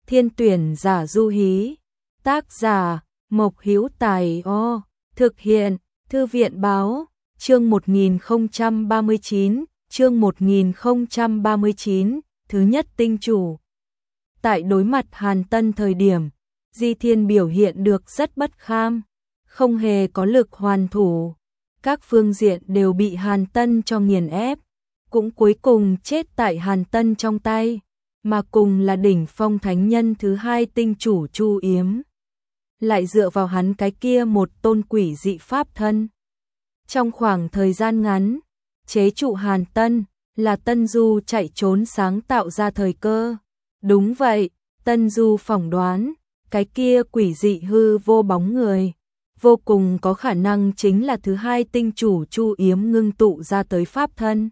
Thiên tuyển giả du hí. Tác giả Mộc Hữu Tài. Thực hiện Thư viện báo. Chương 1039, chương 1039, thứ nhất tinh chủ. Tại đối mặt Hàn Tân thời điểm, Di Thiên biểu hiện được rất bất kham, không hề có lực hoàn thủ. Các phương diện đều bị Hàn Tân cho nghiền ép, cũng cuối cùng chết tại Hàn Tân trong tay, mà cùng là đỉnh phong thánh nhân thứ hai tinh chủ Chu Yếm. Lại dựa vào hắn cái kia một tôn quỷ dị pháp thân. Trong khoảng thời gian ngắn, chế trụ Hàn Tân là Tân Du chạy trốn sáng tạo ra thời cơ. Đúng vậy, Tân Du phỏng đoán, cái kia quỷ dị hư vô bóng người, vô cùng có khả năng chính là thứ hai tinh chủ Chu Yếm ngưng tụ ra tới pháp thân.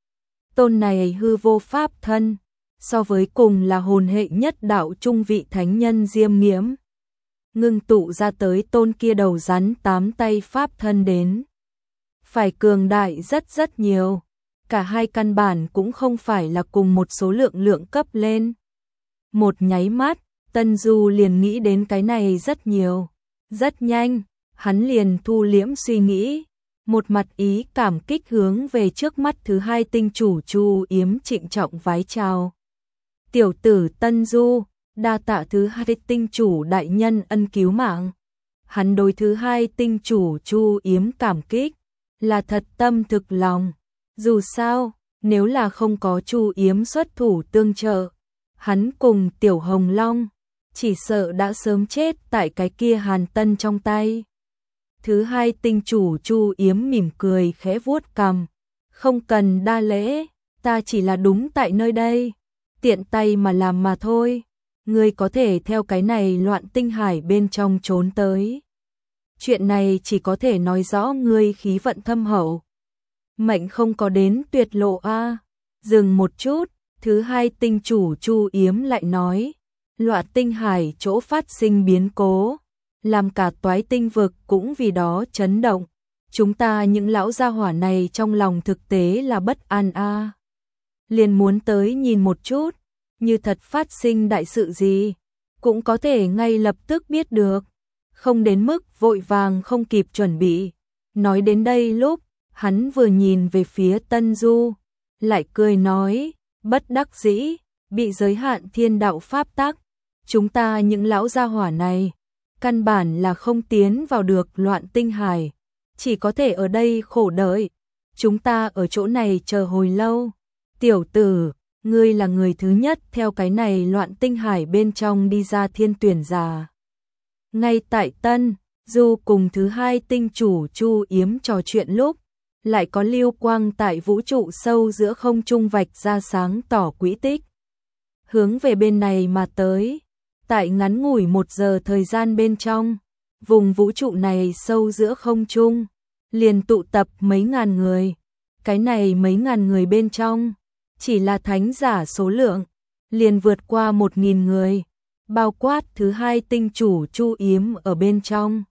Tôn này hư vô pháp thân, so với cùng là hồn hệ nhất đạo trung vị thánh nhân Diêm Nghiễm, ngưng tụ ra tới tôn kia đầu rắn 8 tay pháp thân đến. Phải cường đại rất nhiều, cả hai căn bản cũng không phải là cùng một số lượng cấp lên. Một nháy mắt, Tân Du liền nghĩ đến cái này rất nhiều, rất nhanh, hắn liền thu liễm suy nghĩ, một mặt ý cảm kích hướng về trước mắt thứ hai tinh chủ Chu Yếm trịnh trọng vái chào. Tiểu tử Tân Du, đa tạ thứ hai tinh chủ đại nhân ân cứu mạng. Hắn đối thứ hai tinh chủ Chu Yếm cảm kích, là thật tâm thực lòng. Dù sao, nếu là không có Chu Yếm xuất thủ tương trợ, hắn cùng Tiểu Hồng Long chỉ sợ đã sớm chết tại cái kia Hàn Tân trong tay. Thứ hai tinh chủ Chu Yếm mỉm cười khẽ vuốt cằm, không cần đa lễ, ta chỉ là đúng tại nơi đây, tiện tay mà làm mà thôi. Ngươi có thể theo cái này loạn tinh hải bên trong trốn tới. Chuyện này chỉ có thể nói rõ ngươi khí vận thâm hậu. Mệnh không có đến tuyệt lộ a. Dừng một chút, thứ hai tinh chủ Chu Yếm lại nói, loạn tinh hải chỗ phát sinh biến cố, làm cả toái tinh vực cũng vì đó chấn động. Chúng ta những lão gia hỏa này trong lòng thực tế là bất an a. Liền muốn tới nhìn một chút, như thật phát sinh đại sự gì, cũng có thể ngay lập tức biết được, không đến mức vội vàng không kịp chuẩn bị. Nói đến đây lúc, hắn vừa nhìn về phía Tân Du, lại cười nói, bất đắc dĩ, bị giới hạn thiên đạo pháp tắc, chúng ta những lão gia hỏa này, căn bản là không tiến vào được loạn tinh hải, chỉ có thể ở đây khổ đợi, chúng ta ở chỗ này chờ hồi lâu. Tiểu tử, ngươi là người thứ nhất theo cái này loạn tinh hải bên trong đi ra thiên tuyển giả. Ngay tại Tân Du cùng thứ hai tinh chủ Chu Yếm trò chuyện lúc, lại có lưu quang tại vũ trụ sâu giữa không trung vạch ra sáng tỏ quỹ tích, hướng về bên này mà tới. Tại ngắn ngủi 1 giờ thời gian bên trong, vùng vũ trụ này sâu giữa không trung, liền tụ tập mấy ngàn người. Cái này mấy ngàn người bên trong, chỉ là thánh giả số lượng, liền vượt qua 1000 người, bao quát thứ hai tinh chủ Chu Yếm ở bên trong,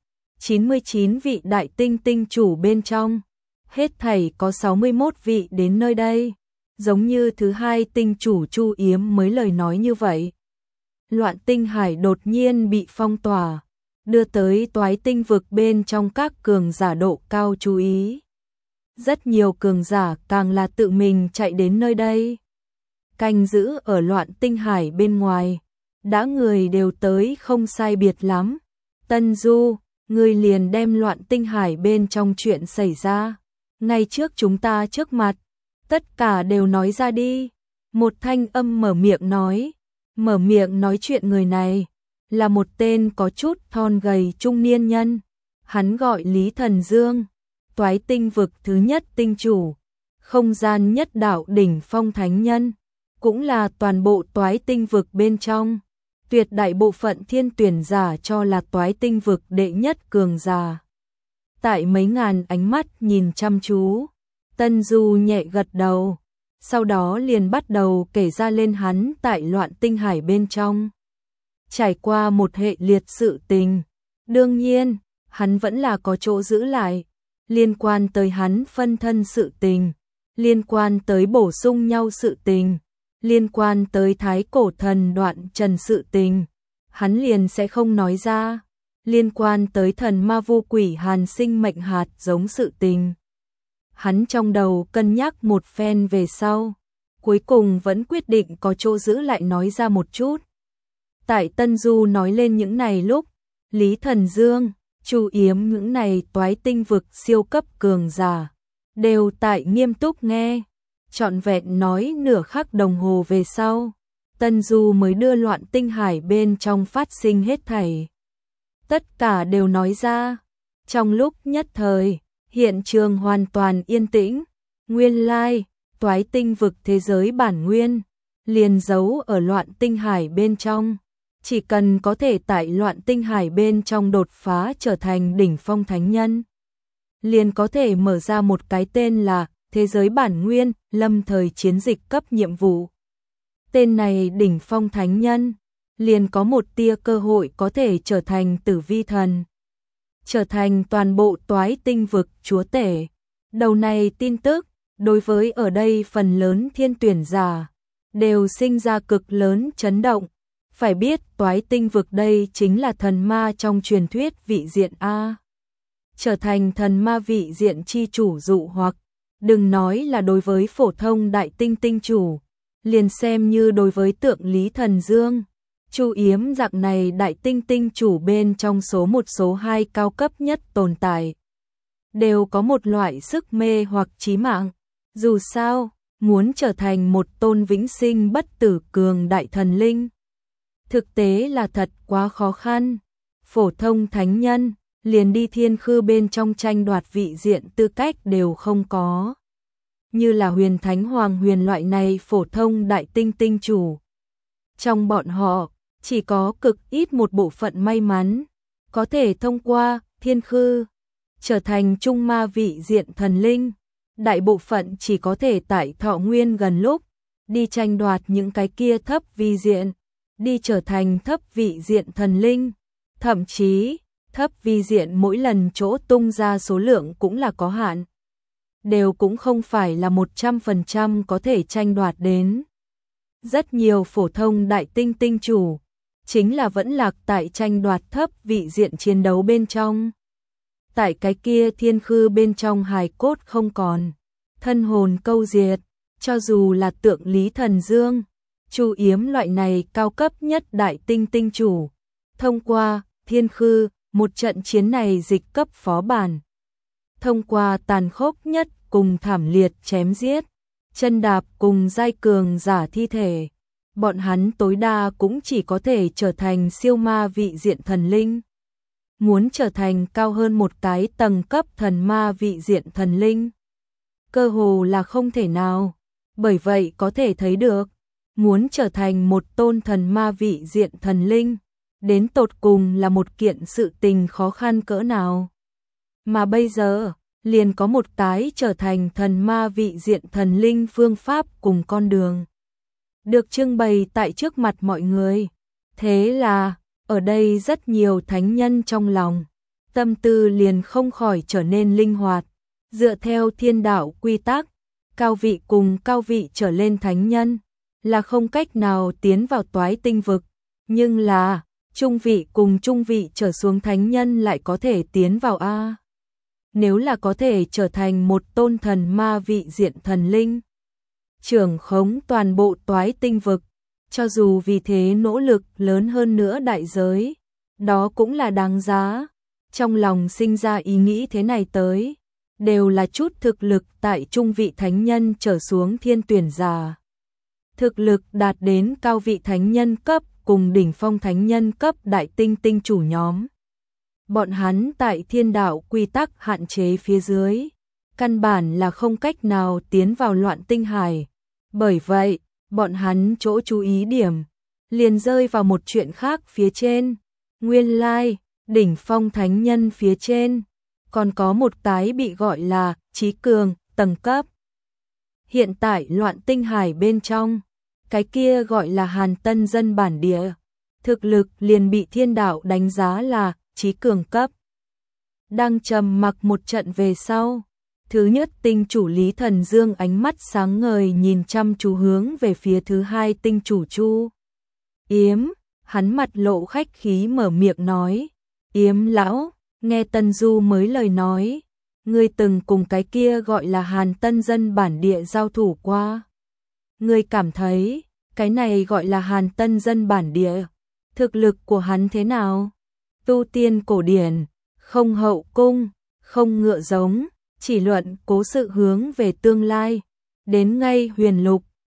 99 vị đại tinh tinh chủ bên trong, hết thảy có 61 vị đến nơi đây, giống như thứ hai tinh chủ Chu Yếm mới lời nói như vậy. Loạn tinh hải đột nhiên bị phong tỏa, đưa tới toái tinh vực bên trong các cường giả độ cao chú ý. Rất nhiều cường giả càng là tự mình chạy đến nơi đây, canh giữ ở loạn tinh hải bên ngoài, đã người đều tới không sai biệt lắm. Tân Du, ngươi liền đem loạn tinh hải bên trong chuyện xảy ra, ngay trước chúng ta trước mặt, tất cả đều nói ra đi. Một thanh âm mở miệng nói chuyện người này, là một tên có chút thon gầy trung niên nhân, hắn gọi Lý Thần Dương, toái tinh vực thứ nhất tinh chủ, không gian nhất đạo đỉnh phong thánh nhân, cũng là toàn bộ toái tinh vực bên trong, tuyệt đại bộ phận thiên tuyển giả cho là toái tinh vực đệ nhất cường giả. Tại mấy ngàn ánh mắt nhìn chăm chú, Tân Du nhẹ gật đầu, sau đó liền bắt đầu kể ra lên hắn tại loạn tinh hải bên trong trải qua một hệ liệt sự tình. Đương nhiên, hắn vẫn là có chỗ giữ lại, liên quan tới hắn phân thân sự tình, liên quan tới bổ sung nhau sự tình, liên quan tới thái cổ thần đoạn trần sự tình, hắn liền sẽ không nói ra. Liên quan tới thần ma vô quỷ hàn sinh mệnh hạt giống sự tình, hắn trong đầu cân nhắc một phen về sau, cuối cùng vẫn quyết định có chỗ giữ lại nói ra một chút. Tại Tân Du nói lên những này lúc, Lý Thần Dương, Chu Yếm những này toái tinh vực siêu cấp cường giả, đều tại nghiêm túc nghe, trọn vẹn nói nửa khắc đồng hồ về sau, Tân Du mới đưa Loạn Tinh Hải bên trong phát sinh hết thảy. Tất cả đều nói ra, trong lúc nhất thời, hiện trường hoàn toàn yên tĩnh, nguyên lai, toái tinh vực thế giới bản nguyên, liền giấu ở Loạn Tinh Hải bên trong. Chỉ cần có thể tại Loạn Tinh Hải bên trong đột phá trở thành đỉnh phong thánh nhân, liền có thể mở ra một cái tên là thế giới bản nguyên lâm thời chiến dịch cấp nhiệm vụ. Tên này đỉnh phong thánh nhân, liền có một tia cơ hội có thể trở thành tử vi thần, trở thành toàn bộ toái tinh vực chúa tể. Đầu này tin tức, đối với ở đây phần lớn thiên tuyển giả, đều sinh ra cực lớn chấn động. Phải biết toái tinh vực đây chính là thần ma trong truyền thuyết vị diện A. Trở thành thần ma vị diện chi chủ dụ hoặc, đừng nói là đối với phổ thông đại tinh tinh chủ, liền xem như đối với tượng Lý Thần Dương, Chu Yếm dạng này đại tinh tinh chủ bên trong số 1 số 2 cao cấp nhất tồn tại, đều có một loại sức mê hoặc chí mạng. Dù sao, muốn trở thành một tôn vĩnh sinh bất tử cường đại thần linh, thực tế là thật quá khó khăn. Phổ thông thánh nhân, liền đi thiên khư bên trong tranh đoạt vị diện tư cách đều không có. Như là Huyền Thánh Hoàng Huyền loại này phổ thông đại tinh tinh chủ. Trong bọn họ, chỉ có cực ít một bộ phận may mắn, có thể thông qua thiên khư, trở thành trung ma vị diện thần linh. Đại bộ phận chỉ có thể tại thọ nguyên gần lúc, đi tranh đoạt những cái kia thấp vi diện, đi trở thành thấp vị diện thần linh. Thậm chí, thấp vi diện mỗi lần chỗ tung ra số lượng cũng là có hạn. Đều cũng không phải là 100% có thể tranh đoạt đến. Rất nhiều phổ thông đại tinh tinh chủ, chính là vẫn lạc tại tranh đoạt thấp vị diện chiến đấu bên trong. Tại cái kia thiên khư bên trong hài cốt không còn, thân hồn câu diệt, cho dù là tượng Lý Thần Dương, Chu Yếm loại này cao cấp nhất đại tinh tinh chủ, thông qua thiên khư, một trận chiến này dịch cấp phó bản. Thông qua tàn khốc nhất cùng thảm liệt chém giết, chân đạp cùng giai cường giả thi thể, bọn hắn tối đa cũng chỉ có thể trở thành siêu ma vị diện thần linh. Muốn trở thành cao hơn một cái tầng cấp thần ma vị diện thần linh, cơ hồ là không thể nào. Bởi vậy có thể thấy được, muốn trở thành một tôn thần ma vị diện thần linh, đến tột cùng là một kiện sự tình khó khăn cỡ nào. Mà bây giờ, liền có một cái trở thành thần ma vị diện thần linh phương pháp cùng con đường, được trưng bày tại trước mặt mọi người. Thế là, ở đây rất nhiều thánh nhân trong lòng, tâm tư liền không khỏi trở nên linh hoạt, dựa theo thiên đạo quy tắc, cao vị cùng cao vị trở lên thánh nhân, là không cách nào tiến vào toái tinh vực, nhưng là, trung vị cùng trung vị trở xuống thánh nhân lại có thể tiến vào A. Nếu là có thể trở thành một tôn thần ma vị diện thần linh, trưởng khống toàn bộ toái tinh vực, cho dù vì thế nỗ lực lớn hơn nữa đại giới, đó cũng là đáng giá. Trong lòng sinh ra ý nghĩ thế này tới, đều là chút thực lực tại trung vị thánh nhân trở xuống thiên tuyển giả. Thực lực đạt đến cao vị thánh nhân cấp cùng đỉnh phong thánh nhân cấp đại tinh tinh chủ nhóm. Bọn hắn tại thiên đạo quy tắc hạn chế phía dưới, căn bản là không cách nào tiến vào Loạn Tinh Hải. Bởi vậy, bọn hắn chỗ chú ý điểm, liền rơi vào một chuyện khác phía trên. Nguyên lai, đỉnh phong thánh nhân phía trên, còn có một cái bị gọi là trí cường, tầng cấp. Hiện tại Loạn Tinh Hải bên trong, cái kia gọi là Hàn Tân dân bản địa, thực lực liền bị thiên đạo đánh giá là trí cường cấp. Đang trầm mặc một trận về sau, Thứ nhất tinh chủ Lý Thần Dương ánh mắt sáng ngời nhìn chăm chú hướng về phía thứ hai tinh chủ Chu Yếm, hắn mặt lộ khách khí mở miệng nói, Yếm lão, nghe Tân Du mới lời nói, ngươi từng cùng cái kia gọi là Hàn Tân dân bản địa giao thủ qua. Ngươi cảm thấy, cái này gọi là Hàn Tân dân bản địa, thực lực của hắn thế nào? Tu tiên cổ điển, không hậu cung, không ngựa giống, chỉ luận cố sự hướng về tương lai, đến ngay huyền lục,